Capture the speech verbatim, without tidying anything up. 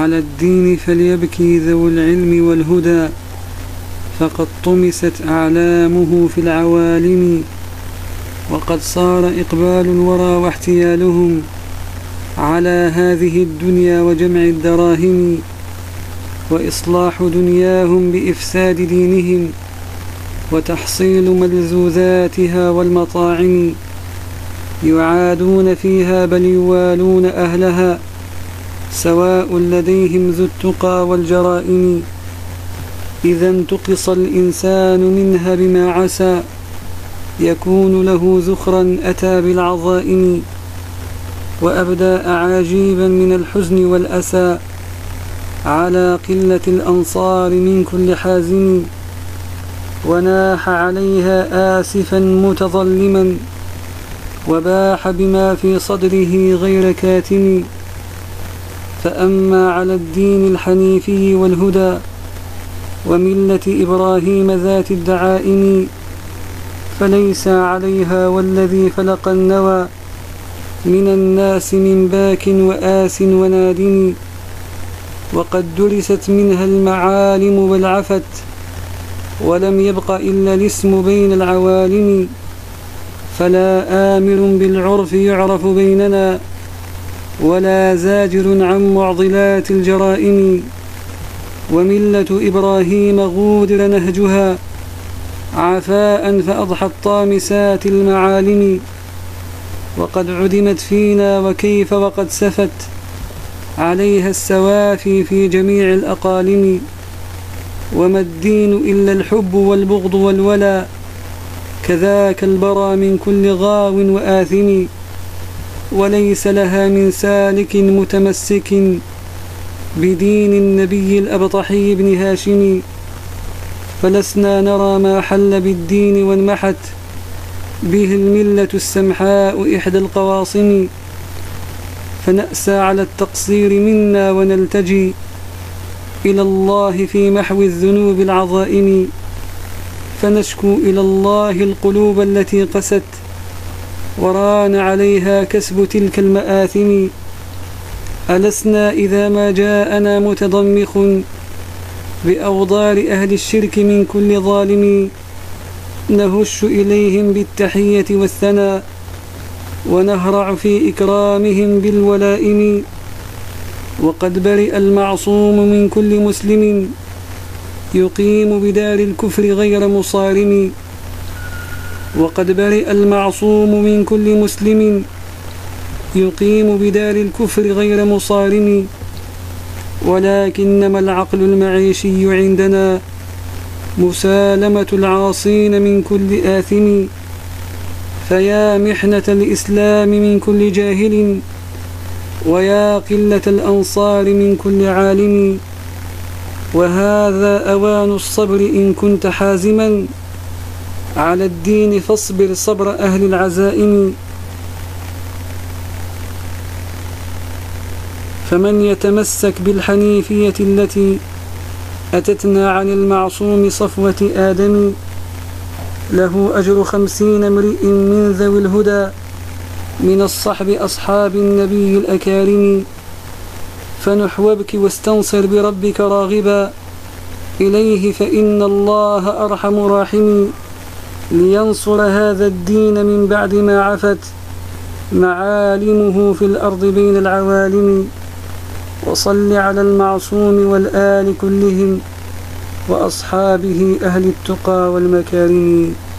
على الدين فليبكي ذو العلم والهدى، فقد طمست أعلامه في العوالم، وقد صار إقبال الورى واحتيالهم على هذه الدنيا وجمع الدراهم، وإصلاح دنياهم بإفساد دينهم، وتحصيل ملذوذاتها والمطاعم، يعادون فيها بل يوالون أهلها، سواء لديهم ذو التقى والجرائم. إذا انتقص الإنسان منها بما عسى، يكون له ذخرا أتى بالعظائم، وأبدى أعاجيبا من الحزن والأسى على قلة الأنصار من كل حازم، وناح عليها آسفا متظلما، وباح بما في صدره غير كاتم. فأما على الدين الحنيفي والهدى وملة إبراهيم ذات الدعائم، فليس عليها والذي فلق النوى من الناس من باك وآس ونادم، وقد درست منها المعالم والعفت، ولم يبق إلا الاسم بين العوالم. فلا آمر بالعرف يعرف بيننا، ولا زاجر عن معضلات الجرائم، وملة إبراهيم غودر نهجها عفاء فأضحت طامسات المعالم، وقد عدمت فينا وكيف وقد سفت عليها السوافي في جميع الأقاليم. وما الدين إلا الحب والبغض والولا، كذاك البرى من كل غاو وآثم، وليس لها من سالك متمسك بدين النبي الأبطحي بن هاشم. فلسنا نرى ما حل بالدين وانمحت به الملة السمحاء إحدى القواصم، فنأسى على التقصير منا ونلتجي إلى الله في محو الذنوب العظائم، فنشكو إلى الله القلوب التي قست وران عليها كسب تلك المآثم. ألسنا إذا ما جاءنا متضمخ بأوضار أهل الشرك من كل ظالم، نهش إليهم بالتحية والثناء، ونهرع في إكرامهم بالولائم. وقد برئ المعصوم من كل مسلم يقيم بدار الكفر غير مصارم، وقد برئ المعصوم من كل مسلم يقيم بدار الكفر غير مصارم. ولكنما العقل المعيشي عندنا مسالمة العاصين من كل آثم، فيا محنة الإسلام من كل جاهل، ويا قلة الأنصار من كل عالم. وهذا أوان الصبر إن كنت حازما على الدين، فاصبر صبر أهل العزائم. فمن يتمسك بالحنيفية التي أتتنا عن المعصوم صفوة آدم، له أجر خمسين امرئ من ذوي الهدى من الصحب أصحاب النبي الأكارم. فنحوبك واستنصر بربك راغبا إليه، فإن الله أرحم راحم، لينصر هذا الدين من بعد ما عفت معالمه في الأرض بين العوالم. وصل على المعصوم والآل كلهم وأصحابه أهل التقى والمكارم.